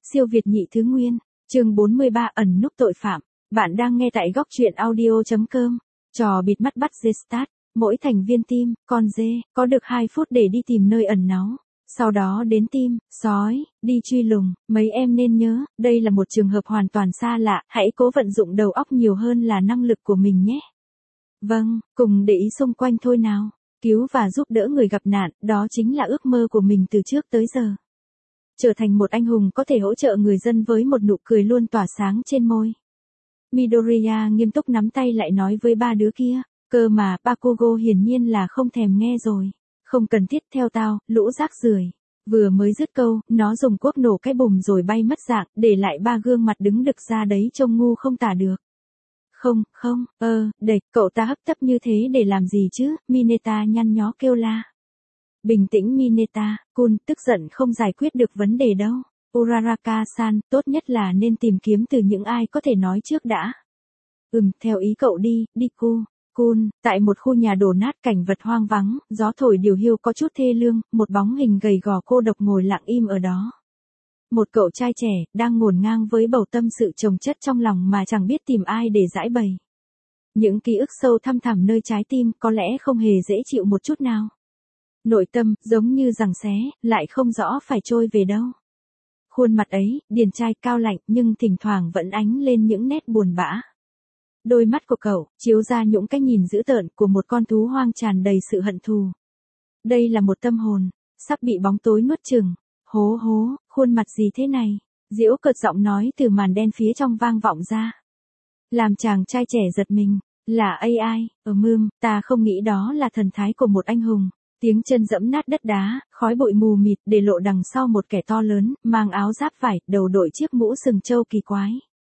Siêu Việt nhị thứ nguyên, chương 43 ẩn núp tội phạm. Bạn đang nghe tại góc truyện audio.com. Trò bịt mắt bắt dê start. Mỗi thành viên team, con dê, có được 2 phút để đi tìm nơi ẩn náu. Sau đó đến team, sói, đi truy lùng. Mấy em nên nhớ, đây là một trường hợp hoàn toàn xa lạ. Hãy cố vận dụng đầu óc nhiều hơn là năng lực của mình nhé. Vâng, cùng để ý xung quanh thôi nào. Cứu và giúp đỡ người gặp nạn, đó chính là ước mơ của mình từ trước tới giờ. Trở thành một anh hùng có thể hỗ trợ người dân với một nụ cười luôn tỏa sáng trên môi. Midoriya nghiêm túc nắm tay lại nói với ba đứa kia, cơ mà Bakugo hiển nhiên là không thèm nghe rồi. Không cần thiết theo tao, lũ rác rưởi. Vừa mới dứt câu, nó dùng cuốc nổ cái bùm rồi bay mất dạng, để lại ba gương mặt đứng đực ra đấy trông ngu không tả được. Không, đẩy, cậu ta hấp tấp như thế để làm gì chứ, Mineta nhăn nhó kêu la. Bình tĩnh Mineta-kun, tức giận không giải quyết được vấn đề đâu. Uraraka-san, tốt nhất là nên tìm kiếm từ những ai có thể nói trước đã. Theo ý cậu đi, Deku-kun, tại một khu nhà đổ nát cảnh vật hoang vắng, gió thổi điều hiu có chút thê lương, một bóng hình gầy gò cô độc ngồi lặng im ở đó. Một cậu trai trẻ, đang ngổn ngang với bầu tâm sự chồng chất trong lòng mà chẳng biết tìm ai để giải bày. Những ký ức sâu thăm thẳm nơi trái tim có lẽ không hề dễ chịu một chút nào. Nội tâm, giống như giằng xé, lại không rõ phải trôi về đâu. Khuôn mặt ấy, điển trai cao lạnh nhưng thỉnh thoảng vẫn ánh lên những nét buồn bã. Đôi mắt của cậu, chiếu ra những cái nhìn dữ tợn của một con thú hoang tràn đầy sự hận thù. Đây là một tâm hồn, sắp bị bóng tối nuốt chửng. Hố, khuôn mặt gì thế này? Diễu cợt giọng nói từ màn đen phía trong vang vọng ra. Làm chàng trai trẻ giật mình, là AI, ta không nghĩ đó là thần thái của một anh hùng. Tiếng chân dẫm nát đất đá, khói bụi mù mịt để lộ đằng sau một kẻ to lớn, mang áo giáp vải, đầu đội chiếc mũ sừng trâu kỳ quái.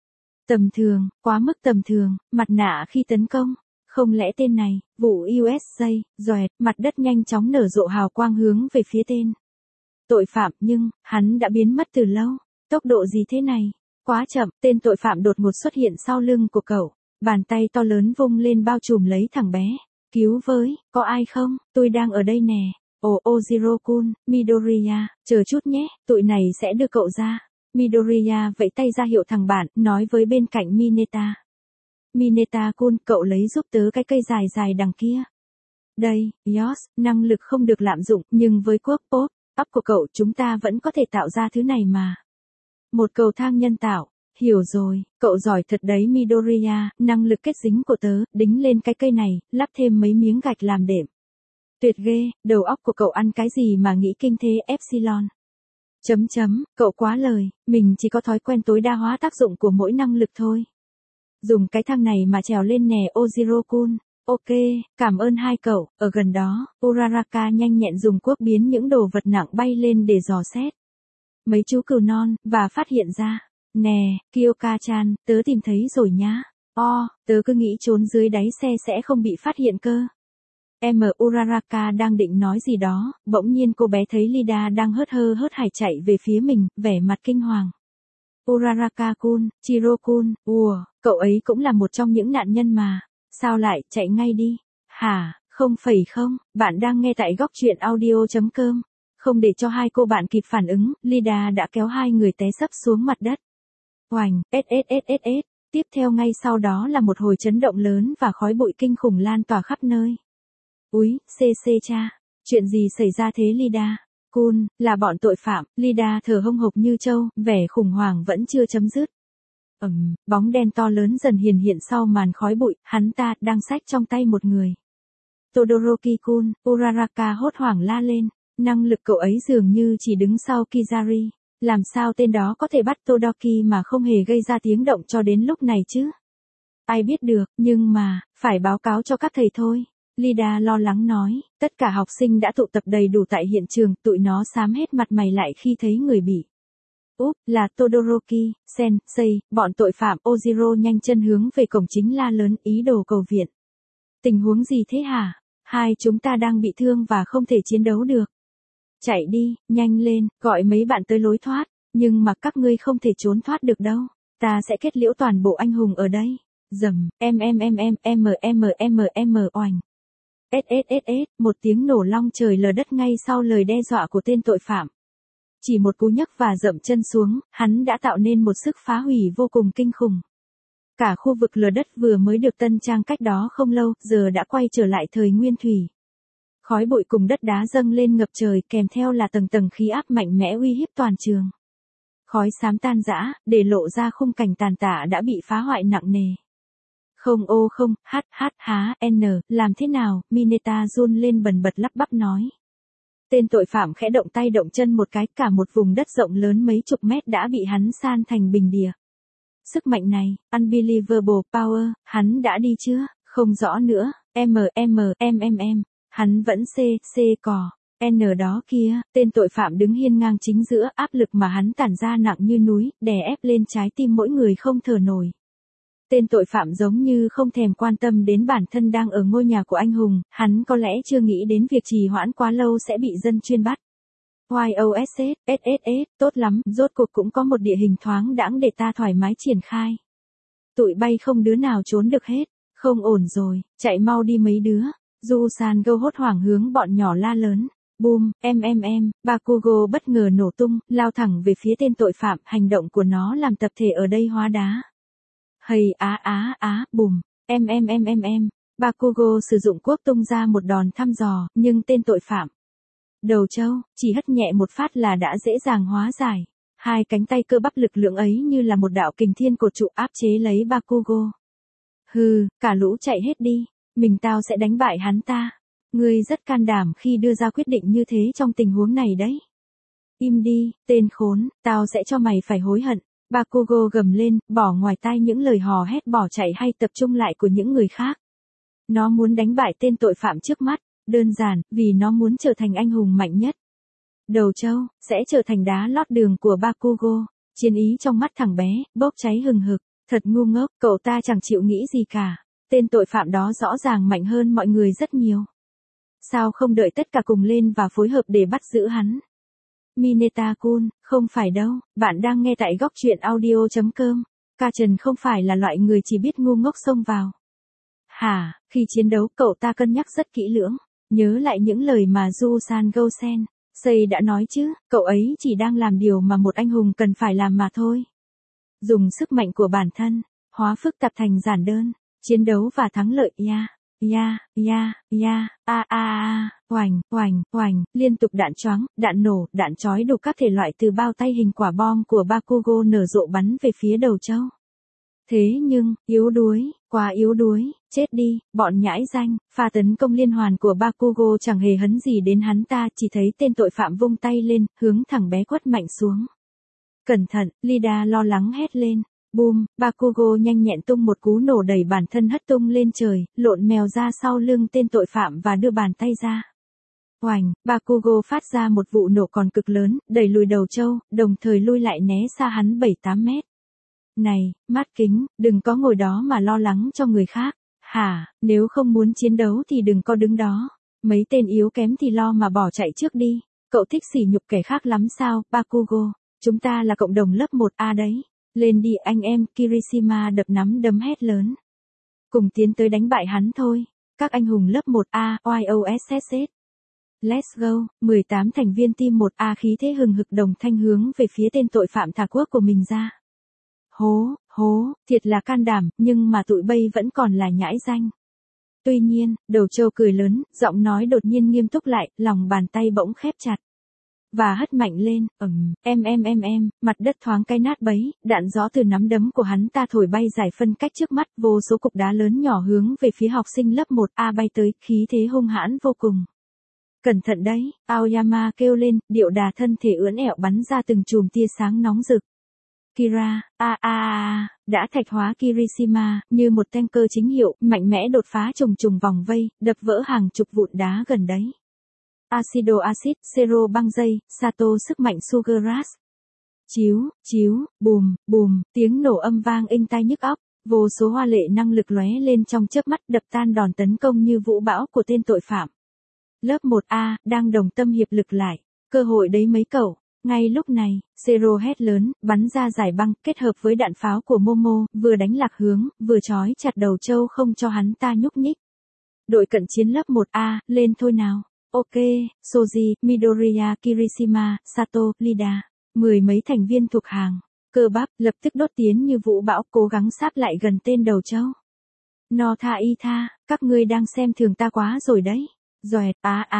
Tầm thường, quá mức tầm thường, mặt nạ khi tấn công. Không lẽ tên này, vụ USA, doẹt, mặt đất nhanh chóng nở rộ hào quang hướng về phía tên. Tội phạm nhưng, hắn đã biến mất từ lâu. Tốc độ gì thế này? Quá chậm, tên tội phạm đột ngột xuất hiện sau lưng của cậu. Bàn tay to lớn vung lên bao trùm lấy thằng bé. Cứu với, có ai không? Tôi đang ở đây nè. Ojiro-kun, Midoriya, chờ chút nhé, tụi này sẽ đưa cậu ra. Midoriya vẫy tay ra hiệu thằng bạn, nói với bên cạnh Mineta. Mineta-kun, cậu lấy giúp tớ cái cây dài dài đằng kia. Đây, Yos, năng lực không được lạm dụng, nhưng với quốc pop, óc của cậu chúng ta vẫn có thể tạo ra thứ này mà. Một cầu thang nhân tạo. Hiểu rồi, cậu giỏi thật đấy Midoriya, năng lực kết dính của tớ, đính lên cái cây này, lắp thêm mấy miếng gạch làm đệm. Tuyệt ghê, đầu óc của cậu ăn cái gì mà nghĩ kinh thế Epsilon. Cậu quá lời, mình chỉ có thói quen tối đa hóa tác dụng của mỗi năng lực thôi. Dùng cái thang này mà trèo lên nè Ojiro-kun. Ok, cảm ơn hai cậu, ở gần đó, Uraraka nhanh nhẹn dùng cuốc biến những đồ vật nặng bay lên để dò xét. Mấy chú cừu non, và phát hiện ra. Nè, Kyoka-chan, tớ tìm thấy rồi nhá. Tớ cứ nghĩ trốn dưới đáy xe sẽ không bị phát hiện cơ. Uraraka đang định nói gì đó, bỗng nhiên cô bé thấy Lida đang hớt hải chạy về phía mình, vẻ mặt kinh hoàng. Uraraka-kun, Chiro-kun, cậu ấy cũng là một trong những nạn nhân mà. Sao lại, chạy ngay đi. Hả, không, bạn đang nghe tại góc truyện audio.com. Không để cho hai cô bạn kịp phản ứng, Lida đã kéo hai người té sấp xuống mặt đất. Oành, tiếp theo ngay sau đó là một hồi chấn động lớn và khói bụi kinh khủng lan tỏa khắp nơi. Úi, cha, chuyện gì xảy ra thế Lida? Kun, là bọn tội phạm, Lida thở hông hộc như trâu, vẻ khủng hoảng vẫn chưa chấm dứt. Bóng đen to lớn dần hiện sau màn khói bụi, hắn ta đang xách trong tay một người. Todoroki-kun, Uraraka hốt hoảng la lên, năng lực cậu ấy dường như chỉ đứng sau Kizari. Làm sao tên đó có thể bắt Todoki mà không hề gây ra tiếng động cho đến lúc này chứ? Ai biết được, nhưng mà, phải báo cáo cho các thầy thôi. Lida lo lắng nói, tất cả học sinh đã tụ tập đầy đủ tại hiện trường, tụi nó xám hết mặt mày lại khi thấy người bị. Là Todoroki, Sensei, bọn tội phạm. Ojiro nhanh chân hướng về cổng chính la lớn ý đồ cầu viện. Tình huống gì thế hả? Hai chúng ta đang bị thương và không thể chiến đấu được. Chạy đi, nhanh lên, gọi mấy bạn tới lối thoát, nhưng mà các ngươi không thể trốn thoát được đâu. Ta sẽ kết liễu toàn bộ anh hùng ở đây. Dầm, oành. Một tiếng nổ long trời lở đất ngay sau lời đe dọa của tên tội phạm. Chỉ một cú nhấc và dậm chân xuống, hắn đã tạo nên một sức phá hủy vô cùng kinh khủng. Cả khu vực lở đất vừa mới được tân trang cách đó không lâu, giờ đã quay trở lại thời nguyên thủy. Khói bụi cùng đất đá dâng lên ngập trời, kèm theo là tầng tầng khí áp mạnh mẽ uy hiếp toàn trường. Khói xám tan rã, để lộ ra khung cảnh tàn tạ đã bị phá hoại nặng nề. Không ô không, làm thế nào, Mineta run lên bần bật lắp bắp nói. Tên tội phạm khẽ động tay động chân một cái, cả một vùng đất rộng lớn mấy chục mét đã bị hắn san thành bình địa. Sức mạnh này, unbelievable power, hắn đã đi chưa, không rõ nữa, hắn vẫn cò, N đó kia, tên tội phạm đứng hiên ngang chính giữa, áp lực mà hắn tản ra nặng như núi, đè ép lên trái tim mỗi người không thở nổi. Tên tội phạm giống như không thèm quan tâm đến bản thân đang ở ngôi nhà của anh hùng, hắn có lẽ chưa nghĩ đến việc trì hoãn quá lâu sẽ bị dân chuyên bắt. SSS, tốt lắm, rốt cuộc cũng có một địa hình thoáng đãng để ta thoải mái triển khai. Tụi bay không đứa nào trốn được hết, không ổn rồi, chạy mau đi mấy đứa. Du San Go hốt hoảng hướng bọn nhỏ la lớn. Boom, Bakugo bất ngờ nổ tung, lao thẳng về phía tên tội phạm, hành động của nó làm tập thể ở đây hóa đá. Hầy bùm, Bakugo sử dụng quốc tung ra một đòn thăm dò, nhưng tên tội phạm đầu trâu, chỉ hất nhẹ một phát là đã dễ dàng hóa giải. Hai cánh tay cơ bắp lực lượng ấy như là một đạo kình thiên cột trụ áp chế lấy Bakugo. Hừ, cả lũ chạy hết đi, mình tao sẽ đánh bại hắn ta. Ngươi rất can đảm khi đưa ra quyết định như thế trong tình huống này đấy. Im đi, tên khốn, tao sẽ cho mày phải hối hận. Bakugo gầm lên, bỏ ngoài tai những lời hò hét bỏ chạy hay tập trung lại của những người khác. Nó muốn đánh bại tên tội phạm trước mắt, đơn giản, vì nó muốn trở thành anh hùng mạnh nhất. Đầu trâu, sẽ trở thành đá lót đường của Bakugo. Chiến ý trong mắt thằng bé, bốc cháy hừng hực, thật ngu ngốc, cậu ta chẳng chịu nghĩ gì cả. Tên tội phạm đó rõ ràng mạnh hơn mọi người rất nhiều. Sao không đợi tất cả cùng lên và phối hợp để bắt giữ hắn? Mineta-kun, không phải đâu, bạn đang nghe tại góc truyện audio.com. Kachen không phải là loại người chỉ biết ngu ngốc xông vào. Hả, khi chiến đấu cậu ta cân nhắc rất kỹ lưỡng, nhớ lại những lời mà Jusan Gosen Sei đã nói chứ, cậu ấy chỉ đang làm điều mà một anh hùng cần phải làm mà thôi. Dùng sức mạnh của bản thân, hóa phức tạp thành giản đơn, chiến đấu và thắng lợi oành, liên tục đạn choáng, đạn nổ, đạn chói đủ các thể loại từ bao tay hình quả bom của Bakugo nở rộ bắn về phía đầu trâu. Thế nhưng, yếu đuối, quá yếu đuối, chết đi, bọn nhãi danh, pha tấn công liên hoàn của Bakugo chẳng hề hấn gì đến hắn ta, chỉ thấy tên tội phạm vung tay lên, hướng thằng bé quất mạnh xuống. Cẩn thận, Lida lo lắng hét lên. Boom, Bakugo nhanh nhẹn tung một cú nổ đẩy bản thân hất tung lên trời, lộn mèo ra sau lưng tên tội phạm và đưa bàn tay ra. Oành, Bakugo phát ra một vụ nổ còn cực lớn, đẩy lùi đầu trâu, đồng thời lui lại né xa hắn 7-8 mét. Này, mắt kính, đừng có ngồi đó mà lo lắng cho người khác. Hả, nếu không muốn chiến đấu thì đừng có đứng đó. Mấy tên yếu kém thì lo mà bỏ chạy trước đi. Cậu thích sỉ nhục kẻ khác lắm sao, Bakugo? Chúng ta là cộng đồng lớp 1A đấy. Lên đi anh em, Kirishima đập nắm đấm hét lớn. Cùng tiến tới đánh bại hắn thôi. Các anh hùng lớp 1A, YOSSS. Let's go, 18 thành viên team 1A khí thế hừng hực đồng thanh hướng về phía tên tội phạm thả quốc của mình ra. Hố, thiệt là can đảm, nhưng mà tụi bay vẫn còn là nhãi danh. Tuy nhiên, đầu trâu cười lớn, giọng nói đột nhiên nghiêm túc lại, lòng bàn tay bỗng khép chặt. Và hất mạnh lên, mặt đất thoáng cái nát bấy, đạn gió từ nắm đấm của hắn ta thổi bay giải phân cách trước mắt, vô số cục đá lớn nhỏ hướng về phía học sinh lớp 1A bay tới, khí thế hung hãn vô cùng. Cẩn thận đấy, Aoyama kêu lên, điệu đà thân thể ưỡn ẹo bắn ra từng chùm tia sáng nóng rực. Kira, đã thạch hóa Kirishima, như một tanker chính hiệu, mạnh mẽ đột phá trùng vòng vây, đập vỡ hàng chục vụn đá gần đấy. Acido acid, Zero băng dây, Sato sức mạnh Sugar Rush. Chiếu, bùm, tiếng nổ âm vang inh tai nhức óc, vô số hoa lệ năng lực lóe lên trong chớp mắt đập tan đòn tấn công như vũ bão của tên tội phạm. Lớp 1A, đang đồng tâm hiệp lực lại, cơ hội đấy mấy cậu. Ngay lúc này, Zero hét lớn, bắn ra giải băng, kết hợp với đạn pháo của Momo, vừa đánh lạc hướng, vừa trói chặt đầu trâu không cho hắn ta nhúc nhích. Đội cận chiến lớp 1A, lên thôi nào. Ok, Soji, Midoriya, Kirishima, Sato, Lida, mười mấy thành viên thuộc hàng, cơ bắp, lập tức đốt tiến như vũ bão cố gắng sáp lại gần tên đầu trâu. No tha y tha, các ngươi đang xem thường ta quá rồi đấy. Doẹt,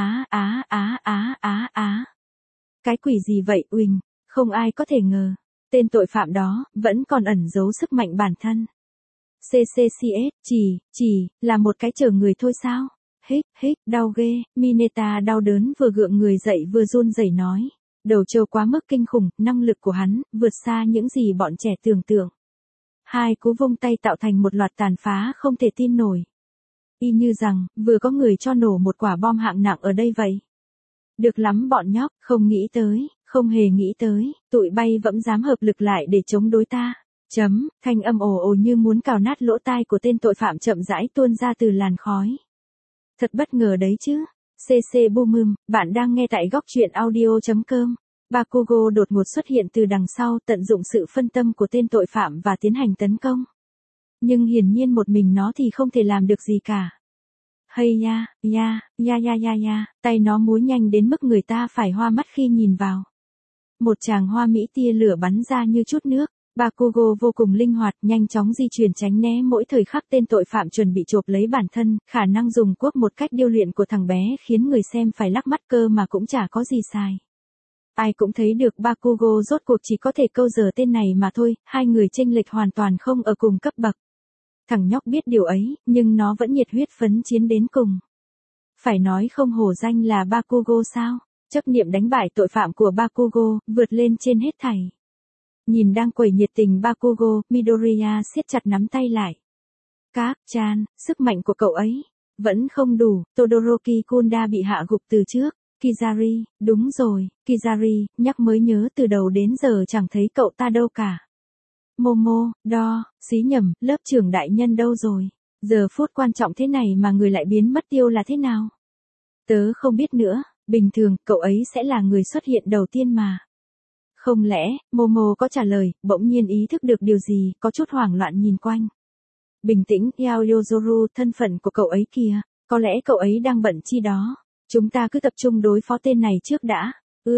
Cái quỷ gì vậy Uỳnh, không ai có thể ngờ. Tên tội phạm đó, vẫn còn ẩn giấu sức mạnh bản thân. CCCS, chỉ, là một cái chở người thôi sao? Hích, đau ghê, Mineta đau đớn vừa gượng người dậy vừa run rẩy nói. Đầu trâu quá mức kinh khủng, năng lực của hắn, vượt xa những gì bọn trẻ tưởng tượng. Hai cú vung tay tạo thành một loạt tàn phá không thể tin nổi. Y như rằng, vừa có người cho nổ một quả bom hạng nặng ở đây vậy. Được lắm bọn nhóc, không hề nghĩ tới, tụi bay vẫn dám hợp lực lại để chống đối ta. Thanh âm ồ ồ như muốn cào nát lỗ tai của tên tội phạm chậm rãi tuôn ra từ làn khói. Thật bất ngờ đấy chứ. CC Boom, bạn đang nghe tại góc truyện audio.com. Bakugo đột ngột xuất hiện từ đằng sau tận dụng sự phân tâm của tên tội phạm và tiến hành tấn công. Nhưng hiển nhiên một mình nó thì không thể làm được gì cả. Hay ya, tay nó múa nhanh đến mức người ta phải hoa mắt khi nhìn vào. Một tràng hoa mỹ tia lửa bắn ra như chút nước. Bakugo vô cùng linh hoạt, nhanh chóng di chuyển tránh né mỗi thời khắc tên tội phạm chuẩn bị chộp lấy bản thân, khả năng dùng quốc một cách điêu luyện của thằng bé khiến người xem phải lắc mắt cơ mà cũng chả có gì sai. Ai cũng thấy được Bakugo rốt cuộc chỉ có thể câu giờ tên này mà thôi, hai người chênh lệch hoàn toàn không ở cùng cấp bậc. Thằng nhóc biết điều ấy, nhưng nó vẫn nhiệt huyết phấn chiến đến cùng. Phải nói không hổ danh là Bakugo sao, chấp niệm đánh bại tội phạm của Bakugo, vượt lên trên hết thảy. Nhìn đang quẩy nhiệt tình Bakugo, Midoriya siết chặt nắm tay lại. Các-chan, sức mạnh của cậu ấy, vẫn không đủ, Todoroki-kun đã bị hạ gục từ trước. Kizari, đúng rồi, Kizari, nhắc mới nhớ từ đầu đến giờ chẳng thấy cậu ta đâu cả. Momo, xí nhầm, lớp trưởng đại nhân đâu rồi? Giờ phút quan trọng thế này mà người lại biến mất tiêu là thế nào? Tớ không biết nữa, bình thường, cậu ấy sẽ là người xuất hiện đầu tiên mà. Không lẽ, Momo có trả lời, bỗng nhiên ý thức được điều gì, có chút hoảng loạn nhìn quanh. Bình tĩnh, Yaoyozoru, thân phận của cậu ấy kìa, có lẽ cậu ấy đang bận chi đó. Chúng ta cứ tập trung đối phó tên này trước đã.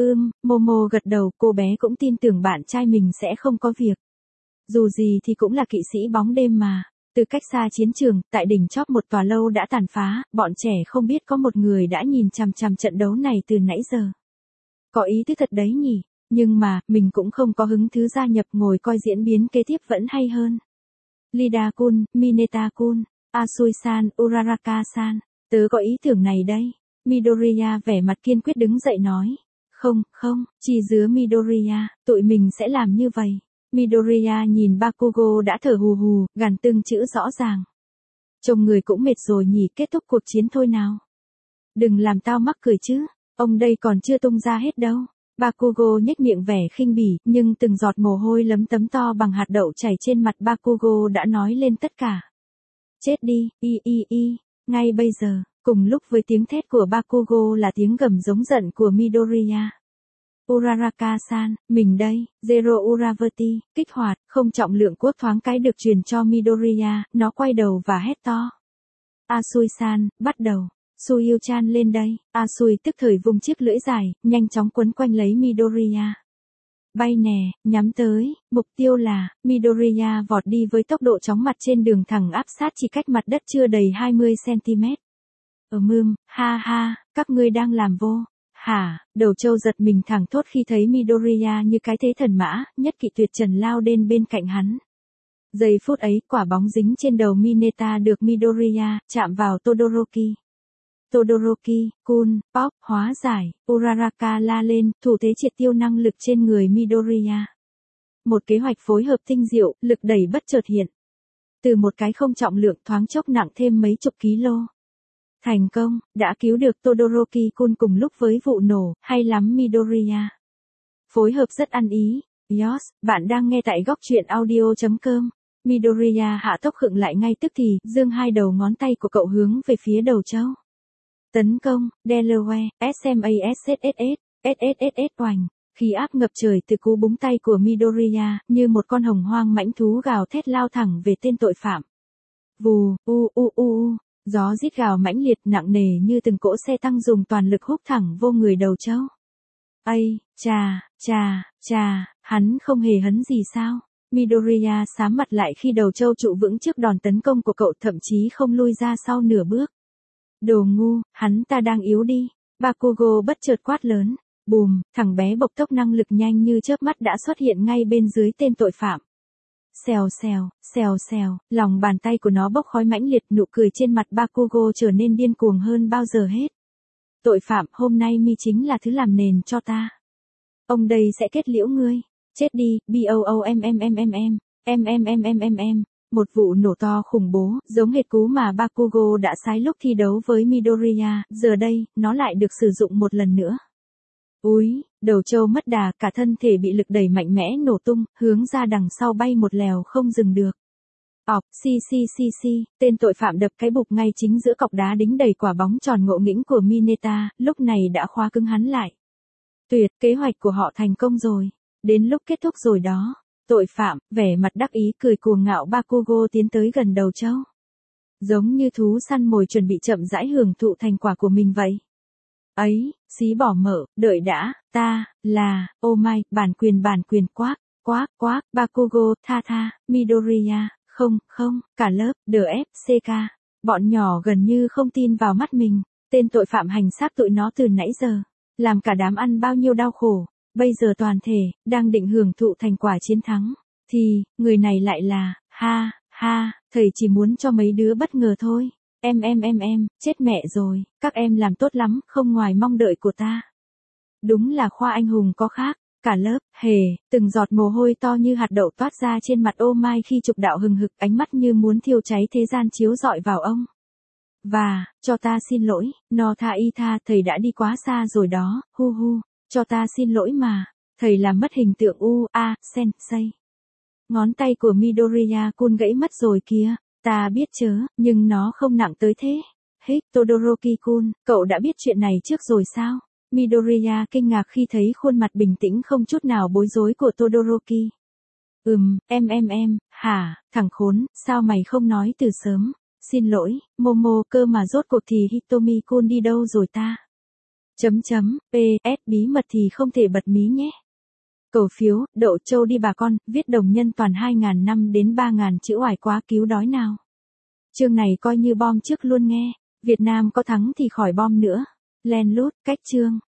Momo gật đầu, cô bé cũng tin tưởng bạn trai mình sẽ không có việc. Dù gì thì cũng là kỵ sĩ bóng đêm mà. Từ cách xa chiến trường, tại đỉnh chóp một tòa lâu đã tàn phá, bọn trẻ không biết có một người đã nhìn chằm chằm trận đấu này từ nãy giờ. Có ý tứ thật đấy nhỉ, nhưng mà, mình cũng không có hứng thú gia nhập, ngồi coi diễn biến kế tiếp vẫn hay hơn. Lida-kun, Mineta-kun, Asui-san, Uraraka-san, tớ có ý tưởng này đây. Midoriya vẻ mặt kiên quyết đứng dậy nói. Không, chỉ dứa Midoriya, tụi mình sẽ làm như vậy. Midoriya nhìn Bakugo đã thở hù hù, gằn từng chữ rõ ràng. Trông người cũng mệt rồi nhỉ, kết thúc cuộc chiến thôi nào. Đừng làm tao mắc cười chứ, ông đây còn chưa tung ra hết đâu. Bakugo nhếch miệng vẻ khinh bỉ, nhưng từng giọt mồ hôi lấm tấm to bằng hạt đậu chảy trên mặt Bakugo đã nói lên tất cả. Chết đi, ngay bây giờ. Cùng lúc với tiếng thét của Bakugo là tiếng gầm giống giận của Midoriya. Uraraka-san, mình đây, Zero Uravati, kích hoạt, không trọng lượng quốc thoáng cái được truyền cho Midoriya, nó quay đầu và hét to. Asui-san, bắt đầu. Suyu-chan lên đây, Asui tức thời vung chiếc lưỡi dài, nhanh chóng quấn quanh lấy Midoriya. Bay nè, nhắm tới, mục tiêu là, Midoriya vọt đi với tốc độ chóng mặt trên đường thẳng áp sát chỉ cách mặt đất chưa đầy 20cm. Ha, các ngươi đang làm vô. Hả, đầu trâu giật mình thẳng thốt khi thấy Midoriya như cái thế thần mã, nhất kỵ tuyệt trần lao đến bên cạnh hắn. Giây phút ấy, quả bóng dính trên đầu Mineta được Midoriya, chạm vào Todoroki. Todoroki-kun, pop, hóa giải, Uraraka la lên, thủ thế triệt tiêu năng lực trên người Midoriya. Một kế hoạch phối hợp tinh diệu, lực đẩy bất chợt hiện. Từ một cái không trọng lượng thoáng chốc nặng thêm mấy chục kg. Thành công, đã cứu được Todoroki-kun cùng lúc với vụ nổ, hay lắm Midoriya. Phối hợp rất ăn ý. Bạn đang nghe tại góc truyện audio.com. Midoriya hạ tốc khựng lại ngay tức thì, giương hai đầu ngón tay của cậu hướng về phía đầu trâu. Tấn công, Delaware, SMASSSS, oành. Khí áp ngập trời từ cú búng tay của Midoriya, như một con hồng hoang mãnh thú gào thét lao thẳng về tên tội phạm. Vù, Gió rít gào mãnh liệt nặng nề như từng cỗ xe tăng dùng toàn lực húc thẳng vô người Đầu Châu. Ây, chà, hắn không hề hấn gì sao? Midoriya sám mặt lại khi Đầu Châu trụ vững trước đòn tấn công của cậu, thậm chí không lui ra sau nửa bước. Đồ ngu, hắn ta đang yếu đi. Bakugo bất chợt quát lớn. Bùm, thằng bé bộc tốc năng lực nhanh như chớp mắt đã xuất hiện ngay bên dưới tên tội phạm. Xèo, lòng bàn tay của nó bốc khói mãnh liệt, nụ cười trên mặt Bakugo trở nên điên cuồng hơn bao giờ hết. Tội phạm, hôm nay mi chính là thứ làm nền cho ta. Ông đây sẽ kết liễu ngươi. Chết đi, BOOMMMMM. Một vụ nổ to khủng bố, giống hệt cú mà Bakugo đã sái lúc thi đấu với Midoriya, giờ đây, nó lại được sử dụng một lần nữa. Úi, Đầu Châu mất đà, cả thân thể bị lực đẩy mạnh mẽ nổ tung, hướng ra đằng sau bay một lèo không dừng được. Tên tội phạm đập cái bục ngay chính giữa cọc đá đính đầy quả bóng tròn ngộ nghĩnh của Mineta, lúc này đã khóa cứng hắn lại. Tuyệt, kế hoạch của họ thành công rồi. Đến lúc kết thúc rồi đó. Tội phạm, vẻ mặt đắc ý cười cuồng ngạo Bakugo tiến tới gần Đầu Châu. Giống như thú săn mồi chuẩn bị chậm rãi hưởng thụ thành quả của mình vậy. Ấy, xí bỏ mở, đợi đã, ta, là, oh my, bản quyền, quác, Bakugo, tha, Midoriya, không, cả lớp, DFCK. Bọn nhỏ gần như không tin vào mắt mình, tên tội phạm hành xác tụi nó từ nãy giờ, làm cả đám ăn bao nhiêu đau khổ, bây giờ toàn thể, đang định hưởng thụ thành quả chiến thắng, thì, người này lại là, ha, thầy chỉ muốn cho mấy đứa bất ngờ thôi. Em, chết mẹ rồi, các em làm tốt lắm, không ngoài mong đợi của ta. Đúng là khoa anh hùng có khác, cả lớp, từng giọt mồ hôi to như hạt đậu toát ra trên mặt ô mai khi trục đạo hừng hực, ánh mắt như muốn thiêu cháy thế gian chiếu rọi vào ông. Và, cho ta xin lỗi, no tha y tha, thầy đã đi quá xa rồi đó, hu, cho ta xin lỗi mà, thầy làm mất hình tượng sensei. Ngón tay của Midoriya-kun gãy mất rồi kìa. Ta biết chớ, nhưng nó không nặng tới thế. Todoroki-kun, cậu đã biết chuyện này trước rồi sao? Midoriya kinh ngạc khi thấy khuôn mặt bình tĩnh không chút nào bối rối của Todoroki. Em, hả, thằng khốn, sao mày không nói từ sớm? Xin lỗi, Momo, cơ mà rốt cuộc thì Hitomi-kun đi đâu rồi ta? PS, bí mật thì không thể bật mí nhé. Cầu phiếu, Đậu Châu đi bà con, viết đồng nhân toàn 2.000 năm đến 3.000 chữ oải quá cứu đói nào. Chương này coi như bom trước luôn nghe. Việt Nam có thắng thì khỏi bom nữa. Len lút, cách chương.